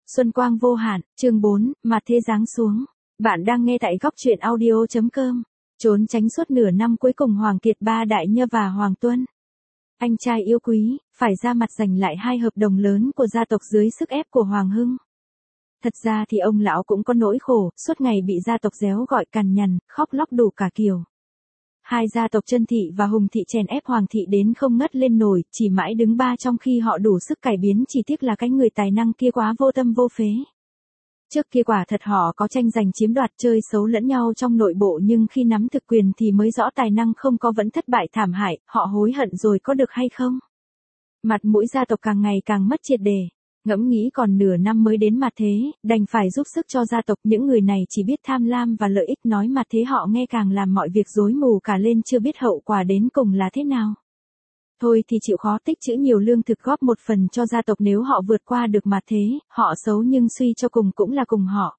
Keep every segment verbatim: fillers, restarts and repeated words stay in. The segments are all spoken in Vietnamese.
Xuân quang vô hạn, chương bốn, mặt thế giáng xuống. Bạn đang nghe tại góc truyện audio chấm com. Trốn tránh suốt nửa năm cuối cùng Hoàng Kiệt Ba Đại Nhơ và Hoàng Tuân. Anh trai yêu quý, phải ra mặt giành lại hai hợp đồng lớn của gia tộc dưới sức ép của Hoàng Hưng. Thật ra thì ông lão cũng có nỗi khổ, suốt ngày bị gia tộc réo gọi cằn nhằn, khóc lóc đủ cả kiểu. Hai gia tộc Chân Thị và Hùng Thị chèn ép Hoàng Thị đến không ngất lên nổi, chỉ mãi đứng ba trong khi họ đủ sức cải biến, chỉ tiếc là cái người tài năng kia quá vô tâm vô phế. Trước kia quả thật họ có tranh giành chiếm đoạt chơi xấu lẫn nhau trong nội bộ, nhưng khi nắm thực quyền thì mới rõ tài năng không có vẫn thất bại thảm hại, họ hối hận rồi có được hay không? Mặt mũi gia tộc càng ngày càng mất triệt để. Ngẫm nghĩ còn nửa năm mới đến mặt thế, đành phải giúp sức cho gia tộc, những người này chỉ biết tham lam và lợi ích, nói mặt thế họ nghe càng làm mọi việc rối mù cả lên, chưa biết hậu quả đến cùng là thế nào. Thôi thì chịu khó tích trữ nhiều lương thực góp một phần cho gia tộc, nếu họ vượt qua được mặt thế, họ xấu nhưng suy cho cùng cũng là cùng họ.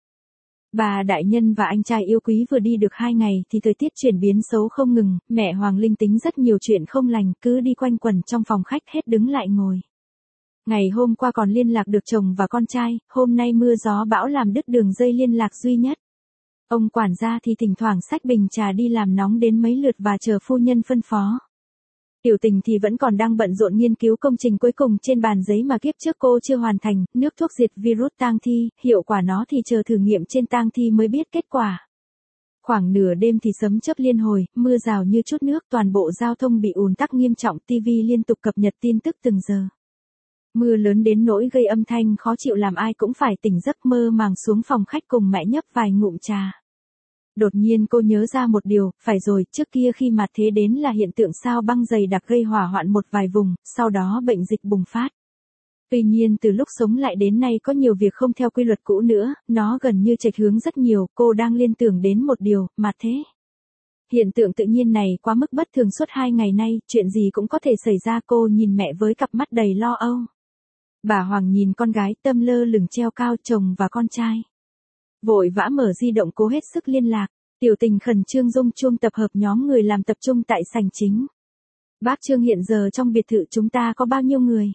Bà đại nhân và anh trai yêu quý vừa đi được hai ngày thì thời tiết chuyển biến xấu không ngừng, mẹ Hoàng linh tính rất nhiều chuyện không lành, cứ đi quanh quẩn trong phòng khách hết đứng lại ngồi. Ngày hôm qua còn liên lạc được chồng và con trai, hôm nay mưa gió bão làm đứt đường dây liên lạc duy nhất. Ông quản gia thì thỉnh thoảng xách bình trà đi làm nóng đến mấy lượt và chờ phu nhân phân phó. Tiểu Tình thì vẫn còn đang bận rộn nghiên cứu công trình cuối cùng trên bàn giấy mà kiếp trước cô chưa hoàn thành, nước thuốc diệt virus tang thi, hiệu quả nó thì chờ thử nghiệm trên tang thi mới biết kết quả. Khoảng nửa đêm thì sấm chớp liên hồi, mưa rào như chút nước, toàn bộ giao thông bị ùn tắc nghiêm trọng, ti vi liên tục cập nhật tin tức từng giờ. Mưa lớn đến nỗi gây âm thanh khó chịu làm ai cũng phải tỉnh giấc, mơ màng xuống phòng khách cùng mẹ nhấp vài ngụm trà. Đột nhiên cô nhớ ra một điều, phải rồi, trước kia khi mặt thế đến là hiện tượng sao băng dày đặc gây hỏa hoạn một vài vùng, sau đó bệnh dịch bùng phát. Tuy nhiên từ lúc sống lại đến nay có nhiều việc không theo quy luật cũ nữa, nó gần như chệch hướng rất nhiều, cô đang liên tưởng đến một điều, mặt thế. Hiện tượng tự nhiên này quá mức bất thường, suốt hai ngày nay, chuyện gì cũng có thể xảy ra, cô nhìn mẹ với cặp mắt đầy lo âu. Bà Hoàng nhìn con gái tâm lơ lửng treo cao, chồng và con trai. Vội vã mở di động cố hết sức liên lạc, Tiểu Tình khẩn trương rung chuông tập hợp nhóm người làm tập trung tại sảnh chính. Bác Trương, hiện giờ trong biệt thự chúng ta có bao nhiêu người?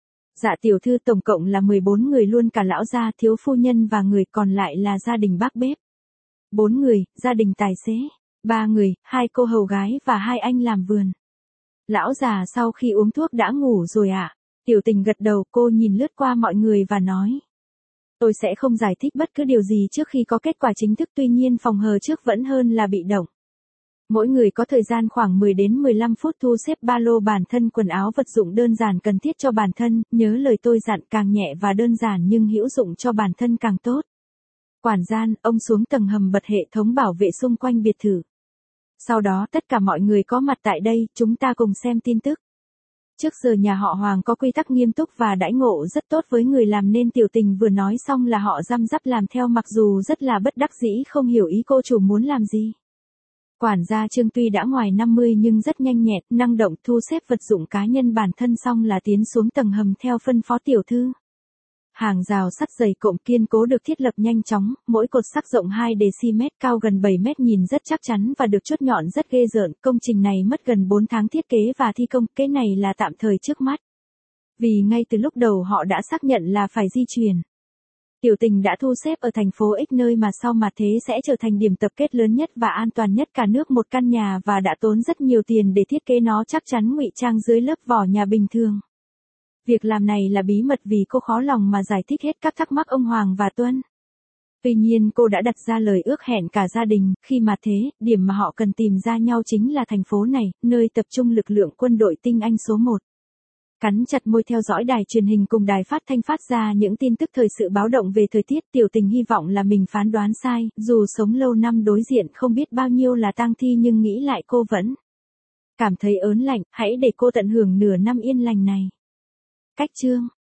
Dạ tiểu thư, tổng cộng là mười bốn người luôn cả lão gia, thiếu phu nhân và người còn lại là gia đình bác bếp. bốn người, gia đình tài xế. ba người, hai cô hầu gái và hai anh làm vườn. Lão già sau khi uống thuốc đã ngủ rồi ạ? À? Tiểu Tình gật đầu, cô nhìn lướt qua mọi người và nói. Tôi sẽ không giải thích bất cứ điều gì trước khi có kết quả chính thức, tuy nhiên phòng hờ trước vẫn hơn là bị động. Mỗi người có thời gian khoảng mười đến mười lăm phút thu xếp ba lô bản thân, quần áo vật dụng đơn giản cần thiết cho bản thân, nhớ lời tôi dặn, càng nhẹ và đơn giản nhưng hữu dụng cho bản thân càng tốt. Quản gian, ông xuống tầng hầm bật hệ thống bảo vệ xung quanh biệt thự. Sau đó tất cả mọi người có mặt tại đây, chúng ta cùng xem tin tức. Trước giờ nhà họ Hoàng có quy tắc nghiêm túc và đãi ngộ rất tốt với người làm, nên Tiểu Tình vừa nói xong là họ răm rắp làm theo, mặc dù rất là bất đắc dĩ không hiểu ý cô chủ muốn làm gì. Quản gia Trương tuy đã ngoài năm mươi nhưng rất nhanh nhẹn, năng động, thu xếp vật dụng cá nhân bản thân xong là tiến xuống tầng hầm theo phân phó tiểu thư. Hàng rào sắt dày cộm kiên cố được thiết lập nhanh chóng, mỗi cột sắt rộng hai đê-xi-mét, cao gần bảy mét, nhìn rất chắc chắn và được chốt nhọn rất ghê rợn. Công trình này mất gần bốn tháng thiết kế và thi công, cái này là tạm thời trước mắt. Vì ngay từ lúc đầu họ đã xác nhận là phải di chuyển. Tiểu Tình đã thu xếp ở thành phố X, nơi mà sau mặt thế sẽ trở thành điểm tập kết lớn nhất và an toàn nhất cả nước, một căn nhà, và đã tốn rất nhiều tiền để thiết kế nó chắc chắn ngụy trang dưới lớp vỏ nhà bình thường. Việc làm này là bí mật vì cô khó lòng mà giải thích hết các thắc mắc ông Hoàng và Tuân. Tuy nhiên cô đã đặt ra lời ước hẹn cả gia đình, khi mà thế, điểm mà họ cần tìm ra nhau chính là thành phố này, nơi tập trung lực lượng quân đội tinh anh số một. Cắn chặt môi theo dõi đài truyền hình cùng đài phát thanh phát ra những tin tức thời sự báo động về thời tiết, Tiểu Tình hy vọng là mình phán đoán sai, dù sống lâu năm đối diện không biết bao nhiêu là tang thi nhưng nghĩ lại cô vẫn cảm thấy ớn lạnh, hãy để cô tận hưởng nửa năm yên lành này. Cách chương